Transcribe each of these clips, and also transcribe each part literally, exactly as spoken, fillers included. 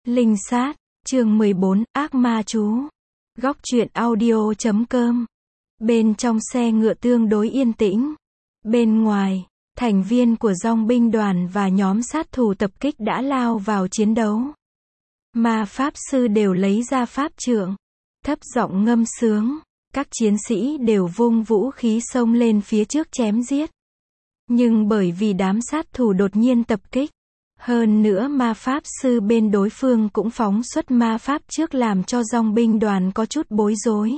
Linh sát, chương mười bốn, ác ma chú. Góc truyện audio chấm com. Bên trong xe ngựa tương đối yên tĩnh. Bên ngoài, thành viên của dòng binh đoàn và nhóm sát thủ tập kích đã lao vào chiến đấu. Ma pháp sư đều lấy ra pháp trượng, thấp giọng ngâm sướng. Các chiến sĩ đều vung vũ khí xông lên phía trước chém giết. Nhưng bởi vì đám sát thủ đột nhiên tập kích, hơn nữa ma pháp sư bên đối phương cũng phóng xuất ma pháp trước làm cho dòng binh đoàn có chút bối rối.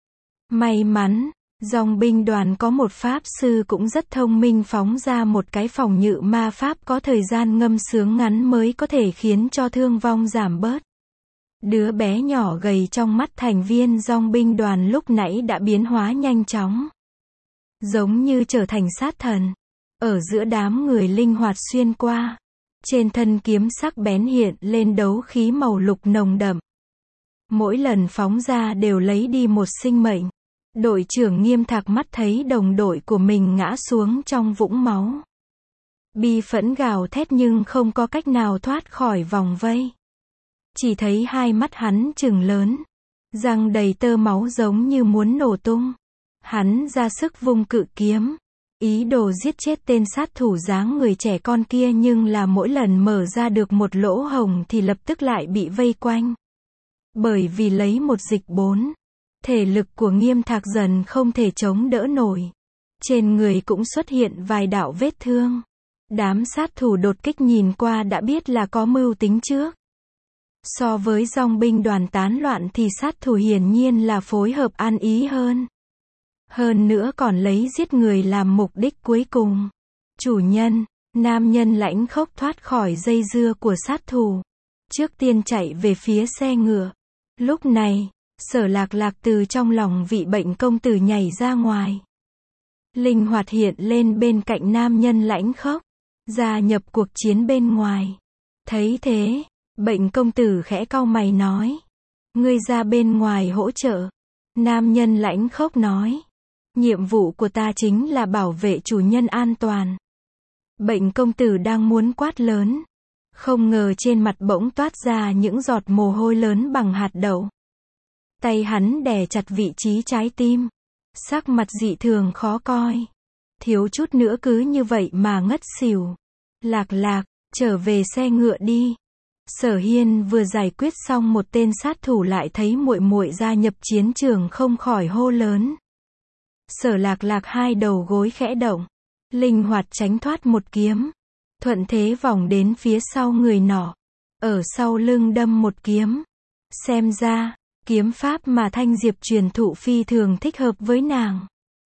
May mắn, dòng binh đoàn có một pháp sư cũng rất thông minh phóng ra một cái phòng ngự ma pháp có thời gian ngâm sướng ngắn mới có thể khiến cho thương vong giảm bớt. Đứa bé nhỏ gầy trong mắt thành viên dòng binh đoàn lúc nãy đã biến hóa nhanh chóng. Giống như trở thành sát thần. Ở giữa đám người linh hoạt xuyên qua. Trên thân kiếm sắc bén hiện lên đấu khí màu lục nồng đậm. Mỗi lần phóng ra đều lấy đi một sinh mệnh. Đội trưởng Nghiêm Thạc mắt thấy đồng đội của mình ngã xuống trong vũng máu. Bi phẫn gào thét nhưng không có cách nào thoát khỏi vòng vây. Chỉ thấy hai mắt hắn trừng lớn. Răng đầy tơ máu giống như muốn nổ tung. Hắn ra sức vung cự kiếm. Ý đồ giết chết tên sát thủ dáng người trẻ con kia nhưng là mỗi lần mở ra được một lỗ hổng thì lập tức lại bị vây quanh. Bởi vì lấy một dịch bốn, thể lực của Nghiêm Thạc dần không thể chống đỡ nổi. Trên người cũng xuất hiện vài đạo vết thương. Đám sát thủ đột kích nhìn qua đã biết là có mưu tính trước. So với dòng binh đoàn tán loạn thì sát thủ hiển nhiên là phối hợp ăn ý hơn. Hơn nữa còn lấy giết người làm mục đích cuối cùng. Chủ nhân, nam nhân lãnh khốc thoát khỏi dây dưa của sát thủ. Trước tiên chạy về phía xe ngựa. Lúc này, Sở Lạc Lạc từ trong lòng vị bệnh công tử nhảy ra ngoài. Linh hoạt hiện lên bên cạnh nam nhân lãnh khốc. Gia nhập cuộc chiến bên ngoài. Thấy thế, bệnh công tử khẽ cau mày nói. Ngươi ra bên ngoài hỗ trợ. Nam nhân lãnh khốc nói. Nhiệm vụ của ta chính là bảo vệ chủ nhân an toàn. Bệnh công tử đang muốn quát lớn. Không ngờ trên mặt bỗng toát ra những giọt mồ hôi lớn bằng hạt đậu. Tay hắn đè chặt vị trí trái tim. Sắc mặt dị thường khó coi. Thiếu chút nữa cứ như vậy mà ngất xỉu. Lạc Lạc, trở về xe ngựa đi. Sở Hiên vừa giải quyết xong một tên sát thủ lại thấy muội muội gia nhập chiến trường không khỏi hô lớn. Sở Lạc Lạc hai đầu gối khẽ động, linh hoạt tránh thoát một kiếm, thuận thế vòng đến phía sau người nọ, ở sau lưng đâm một kiếm. Xem ra, kiếm pháp mà Thanh Diệp truyền thụ phi thường thích hợp với nàng.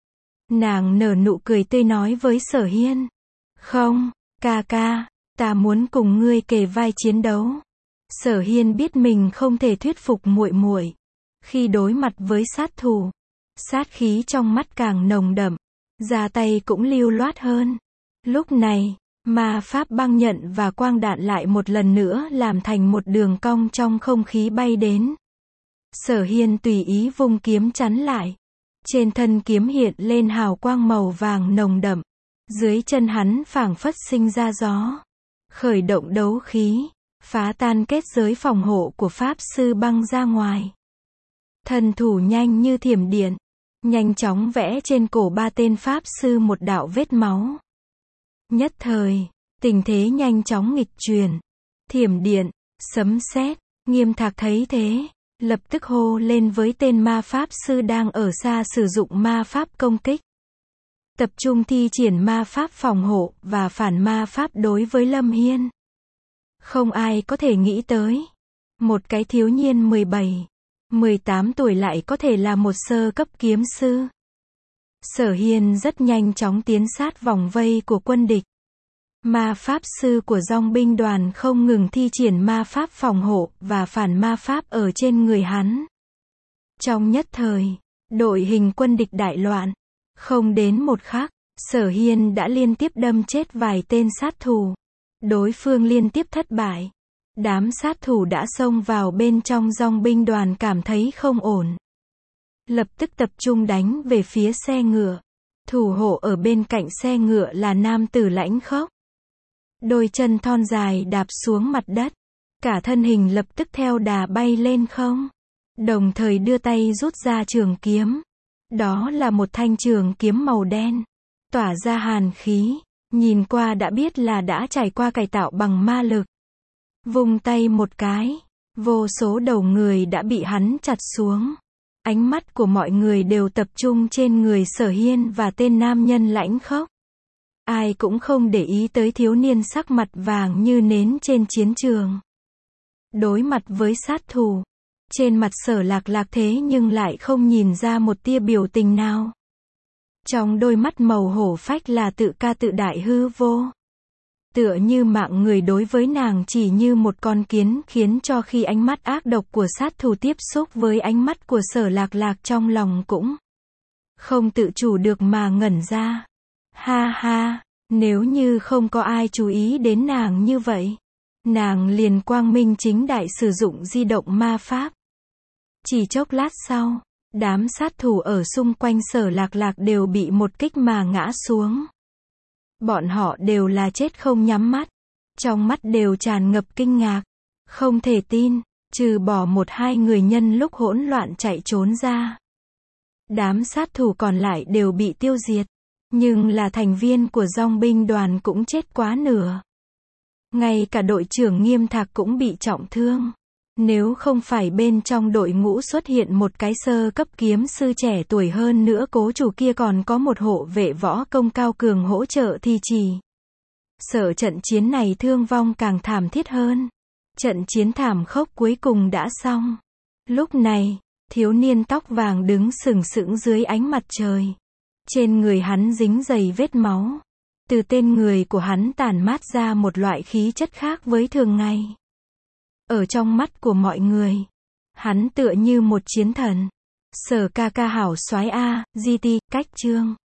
Nàng nở nụ cười tươi nói với Sở Hiên, "Không, ca ca, ta muốn cùng ngươi kề vai chiến đấu." Sở Hiên biết mình không thể thuyết phục muội muội. Khi đối mặt với sát thủ, sát khí trong mắt càng nồng đậm, ra tay cũng lưu loát hơn. Lúc này, ma pháp băng nhận và quang đạn lại một lần nữa làm thành một đường cong trong không khí bay đến. Sở Hiên tùy ý vung kiếm chắn lại. Trên thân kiếm hiện lên hào quang màu vàng nồng đậm. Dưới chân hắn phảng phất sinh ra gió. Khởi động đấu khí, phá tan kết giới phòng hộ của pháp sư băng ra ngoài. Thần thủ nhanh như thiểm điện. Nhanh chóng vẽ trên cổ ba tên pháp sư một đạo vết máu. Nhất thời, tình thế nhanh chóng nghịch chuyển. Thiểm điện, sấm sét, Nghiêm Thạc thấy thế, lập tức hô lên với tên ma pháp sư đang ở xa sử dụng ma pháp công kích. Tập trung thi triển ma pháp phòng hộ và phản ma pháp đối với Lâm Hiên. Không ai có thể nghĩ tới. Một cái thiếu niên mười bảy, mười tám tuổi lại có thể là một sơ cấp kiếm sư. Sở Hiên rất nhanh chóng tiến sát vòng vây của quân địch. Ma pháp sư của dòng binh đoàn không ngừng thi triển ma pháp phòng hộ và phản ma pháp ở trên người hắn. Trong nhất thời, đội hình quân địch đại loạn. Không đến một khắc, Sở Hiên đã liên tiếp đâm chết vài tên sát thủ. Đối phương liên tiếp thất bại. Đám sát thủ đã xông vào bên trong dòng binh đoàn cảm thấy không ổn. Lập tức tập trung đánh về phía xe ngựa. Thủ hộ ở bên cạnh xe ngựa là nam tử lãnh khốc. Đôi chân thon dài đạp xuống mặt đất. cả thân hình lập tức theo đà bay lên không. Đồng thời đưa tay rút ra trường kiếm. Đó là một thanh trường kiếm màu đen, tỏa ra hàn khí, nhìn qua đã biết là đã trải qua cải tạo bằng ma lực. Vung tay một cái, vô số đầu người đã bị hắn chặt xuống. Ánh mắt của mọi người đều tập trung trên người Sở Hiên và tên nam nhân lãnh khốc. Ai cũng không để ý tới thiếu niên sắc mặt vàng như nến trên chiến trường. Đối mặt với sát thủ, trên mặt Sở Lạc Lạc thế nhưng lại không nhìn ra một tia biểu tình nào. Trong đôi mắt màu hổ phách là tự ca tự đại hư vô. Tựa như mạng người đối với nàng chỉ như một con kiến, khiến cho khi ánh mắt ác độc của sát thủ tiếp xúc với ánh mắt của Sở Lạc Lạc trong lòng cũng không tự chủ được mà ngẩn ra. Ha ha, nếu như không có ai chú ý đến nàng như vậy, nàng liền quang minh chính đại sử dụng di động ma pháp. Chỉ chốc lát sau, đám sát thủ ở xung quanh Sở Lạc Lạc đều bị một kích mà ngã xuống. Bọn họ đều là chết không nhắm mắt, trong mắt đều tràn ngập kinh ngạc, không thể tin, trừ bỏ một hai người nhân lúc hỗn loạn chạy trốn ra. Đám sát thủ còn lại đều bị tiêu diệt, nhưng là thành viên của dòng binh đoàn cũng chết quá nửa. Ngay cả đội trưởng Nghiêm Thạc cũng bị trọng thương. Nếu không phải bên trong đội ngũ xuất hiện một cái sơ cấp kiếm sư trẻ tuổi, hơn nữa cố chủ kia còn có một hộ vệ võ công cao cường hỗ trợ thì chỉ sợ trận chiến này thương vong càng thảm thiết hơn. Trận chiến thảm khốc cuối cùng đã xong. Lúc này, thiếu niên tóc vàng đứng sừng sững dưới ánh mặt trời. Trên người hắn dính đầy vết máu. Từ tên người của hắn tản mát ra một loại khí chất khác với thường ngày. Ở trong mắt của mọi người, hắn tựa như một chiến thần. Sở ca ca hảo soái a, giê tê, cách chương.